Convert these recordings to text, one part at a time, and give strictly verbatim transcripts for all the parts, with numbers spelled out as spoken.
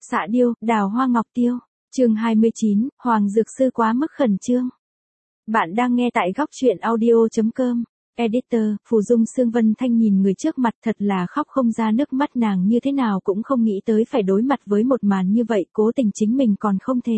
Xạ điêu, đào hoa ngọc tiêu. Chương hai mươi chín, Hoàng Dược Sư quá mức khẩn trương. Bạn đang nghe tại góc truyện audio chấm com. Editor, Phù Dung Sương Vân Thanh nhìn người trước mặt thật là khóc không ra nước mắt, nàng như thế nào cũng không nghĩ tới phải đối mặt với một màn như vậy, cố tình chính mình còn không thể.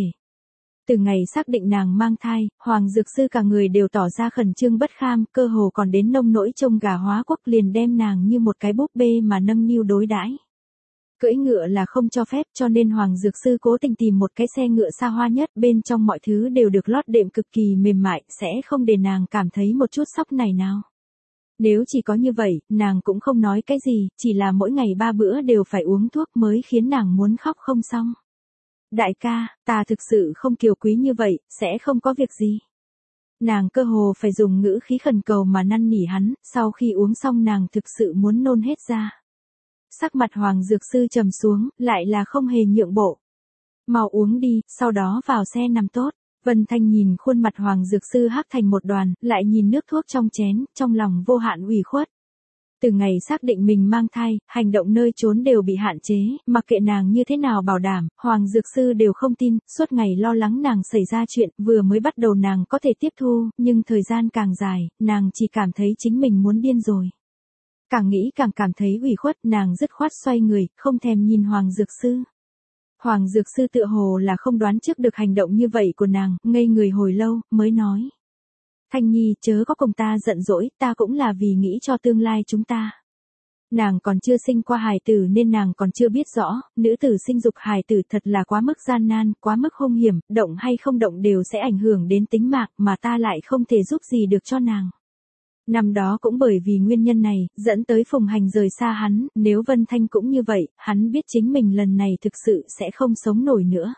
Từ ngày xác định nàng mang thai, Hoàng Dược Sư cả người đều tỏ ra khẩn trương bất kham, cơ hồ còn đến nông nỗi trông gà hóa quốc, liền đem nàng như một cái búp bê mà nâng niu đối đãi. Cưỡi ngựa là không cho phép, cho nên Hoàng Dược Sư cố tình tìm một cái xe ngựa xa hoa nhất, bên trong mọi thứ đều được lót đệm cực kỳ mềm mại, sẽ không để nàng cảm thấy một chút sóc này nào. Nếu chỉ có như vậy, nàng cũng không nói cái gì, chỉ là mỗi ngày ba bữa đều phải uống thuốc mới khiến nàng muốn khóc không xong. Đại ca, ta thực sự không kiều quý như vậy, sẽ không có việc gì. Nàng cơ hồ phải dùng ngữ khí khẩn cầu mà năn nỉ hắn, sau khi uống xong nàng thực sự muốn nôn hết ra. Sắc mặt Hoàng Dược Sư trầm xuống, lại là không hề nhượng bộ. Mau uống đi, sau đó vào xe nằm tốt. Vân Thanh nhìn khuôn mặt Hoàng Dược Sư hắc thành một đoàn, lại nhìn nước thuốc trong chén, trong lòng vô hạn ủy khuất. Từ ngày xác định mình mang thai, hành động nơi trốn đều bị hạn chế, mặc kệ nàng như thế nào bảo đảm, Hoàng Dược Sư đều không tin, suốt ngày lo lắng nàng xảy ra chuyện, vừa mới bắt đầu nàng có thể tiếp thu, nhưng thời gian càng dài, nàng chỉ cảm thấy chính mình muốn điên rồi. Càng nghĩ càng cảm thấy ủy khuất, nàng dứt khoát xoay người, không thèm nhìn Hoàng Dược Sư. Hoàng Dược Sư tựa hồ là không đoán trước được hành động như vậy của nàng, ngây người hồi lâu, mới nói. Thanh Nhi, chớ có cùng ta giận dỗi, ta cũng là vì nghĩ cho tương lai chúng ta. Nàng còn chưa sinh qua hài tử nên nàng còn chưa biết rõ, nữ tử sinh dục hài tử thật là quá mức gian nan, quá mức hung hiểm, động hay không động đều sẽ ảnh hưởng đến tính mạng, mà ta lại không thể giúp gì được cho nàng. Năm đó cũng bởi vì nguyên nhân này, dẫn tới Phùng Hành rời xa hắn, nếu Vân Thanh cũng như vậy, hắn biết chính mình lần này thực sự sẽ không sống nổi nữa.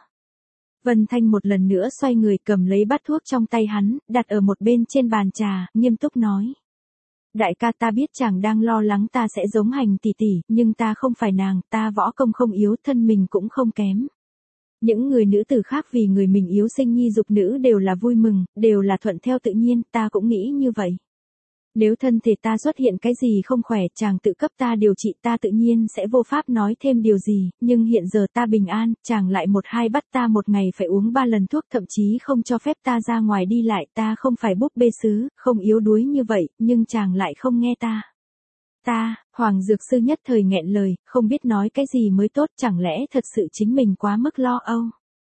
Vân Thanh một lần nữa xoay người cầm lấy bát thuốc trong tay hắn, đặt ở một bên trên bàn trà, nghiêm túc nói. Đại ca, ta biết chàng đang lo lắng ta sẽ giống Hành tỷ tỷ, nhưng ta không phải nàng, ta võ công không yếu, thân mình cũng không kém. Những người nữ tử khác vì người mình yếu sinh nhi dục nữ đều là vui mừng, đều là thuận theo tự nhiên, ta cũng nghĩ như vậy. Nếu thân thể ta xuất hiện cái gì không khỏe, chàng tự cấp ta điều trị, ta tự nhiên sẽ vô pháp nói thêm điều gì, nhưng hiện giờ ta bình an, chàng lại một hai bắt ta một ngày phải uống ba lần thuốc, thậm chí không cho phép ta ra ngoài đi lại, ta không phải búp bê sứ, không yếu đuối như vậy, nhưng chàng lại không nghe ta. Ta, Hoàng Dược Sư nhất thời nghẹn lời, không biết nói cái gì mới tốt, chẳng lẽ thật sự chính mình quá mức lo âu.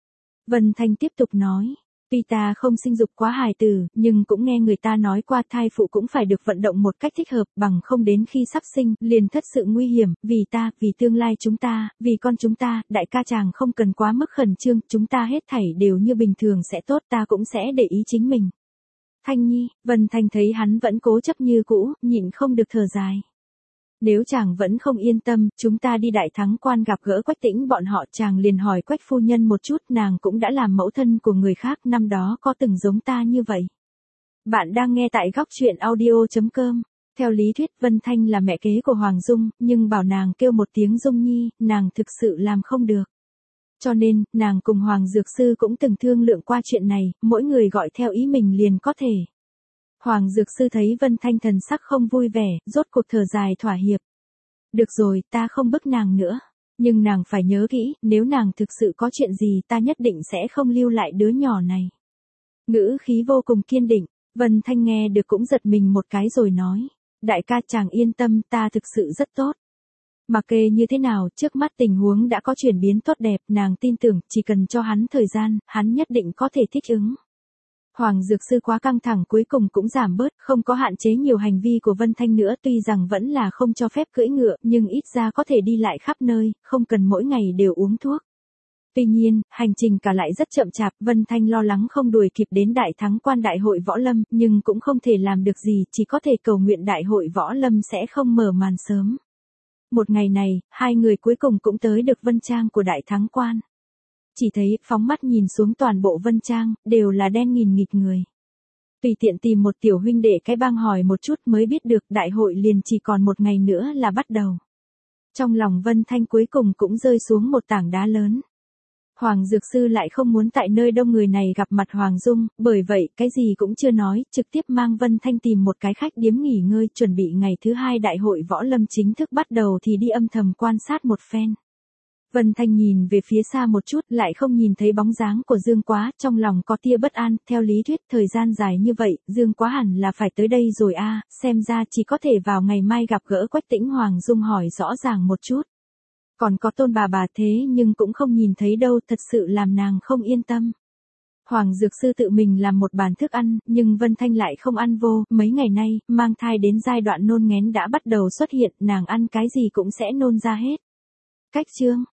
Vân Thanh tiếp tục nói. Tuy ta không sinh dục quá hài tử, nhưng cũng nghe người ta nói qua thai phụ cũng phải được vận động một cách thích hợp, bằng không đến khi sắp sinh, liền thất sự nguy hiểm, vì ta, vì tương lai chúng ta, vì con chúng ta, đại ca chàng không cần quá mức khẩn trương, chúng ta hết thảy đều như bình thường sẽ tốt, ta cũng sẽ để ý chính mình. Thanh Nhi, Vân Thanh thấy hắn vẫn cố chấp như cũ, nhịn không được thở dài. Nếu chàng vẫn không yên tâm, chúng ta đi Đại Thắng Quan gặp gỡ Quách Tĩnh bọn họ, chàng liền hỏi Quách phu nhân một chút, nàng cũng đã làm mẫu thân của người khác, năm đó có từng giống ta như vậy. Bạn đang nghe tại góc truyện audio chấm com. Theo lý thuyết Vân Thanh là mẹ kế của Hoàng Dung, nhưng bảo nàng kêu một tiếng Dung Nhi, nàng thực sự làm không được. Cho nên, nàng cùng Hoàng Dược Sư cũng từng thương lượng qua chuyện này, mỗi người gọi theo ý mình liền có thể. Hoàng Dược Sư thấy Vân Thanh thần sắc không vui vẻ, rốt cuộc thở dài thỏa hiệp. Được rồi, ta không bức nàng nữa. Nhưng nàng phải nhớ kỹ, nếu nàng thực sự có chuyện gì ta nhất định sẽ không lưu lại đứa nhỏ này. Ngữ khí vô cùng kiên định, Vân Thanh nghe được cũng giật mình một cái rồi nói. Đại ca chàng yên tâm, ta thực sự rất tốt. Mặc kệ như thế nào, trước mắt tình huống đã có chuyển biến tốt đẹp, nàng tin tưởng, chỉ cần cho hắn thời gian, hắn nhất định có thể thích ứng. Hoàng Dược Sư quá căng thẳng cuối cùng cũng giảm bớt, không có hạn chế nhiều hành vi của Vân Thanh nữa, tuy rằng vẫn là không cho phép cưỡi ngựa, nhưng ít ra có thể đi lại khắp nơi, không cần mỗi ngày đều uống thuốc. Tuy nhiên, hành trình cả lại rất chậm chạp, Vân Thanh lo lắng không đuổi kịp đến Đại Thắng Quan Đại hội Võ Lâm, nhưng cũng không thể làm được gì, chỉ có thể cầu nguyện Đại hội Võ Lâm sẽ không mở màn sớm. Một ngày này, hai người cuối cùng cũng tới được Vân Trang của Đại Thắng Quan. Chỉ thấy, phóng mắt nhìn xuống toàn bộ Vân Trang, đều là đen nghìn nghịt người. Tùy tiện tìm một tiểu huynh đệ cái bang hỏi một chút mới biết được đại hội liền chỉ còn một ngày nữa là bắt đầu. Trong lòng Vân Thanh cuối cùng cũng rơi xuống một tảng đá lớn. Hoàng Dược Sư lại không muốn tại nơi đông người này gặp mặt Hoàng Dung, bởi vậy cái gì cũng chưa nói, trực tiếp mang Vân Thanh tìm một cái khách điếm nghỉ ngơi, chuẩn bị ngày thứ hai đại hội Võ Lâm chính thức bắt đầu thì đi âm thầm quan sát một phen. Vân Thanh nhìn về phía xa một chút, lại không nhìn thấy bóng dáng của Dương Quá, trong lòng có tia bất an, theo lý thuyết thời gian dài như vậy, Dương Quá hẳn là phải tới đây rồi a, xem ra chỉ có thể vào ngày mai gặp gỡ Quách Tĩnh Hoàng Dung hỏi rõ ràng một chút. Còn có Tôn bà bà thế nhưng cũng không nhìn thấy đâu, thật sự làm nàng không yên tâm. Hoàng Dược Sư tự mình làm một bàn thức ăn, nhưng Vân Thanh lại không ăn vô, mấy ngày nay, mang thai đến giai đoạn nôn nghén đã bắt đầu xuất hiện, nàng ăn cái gì cũng sẽ nôn ra hết. Cách chương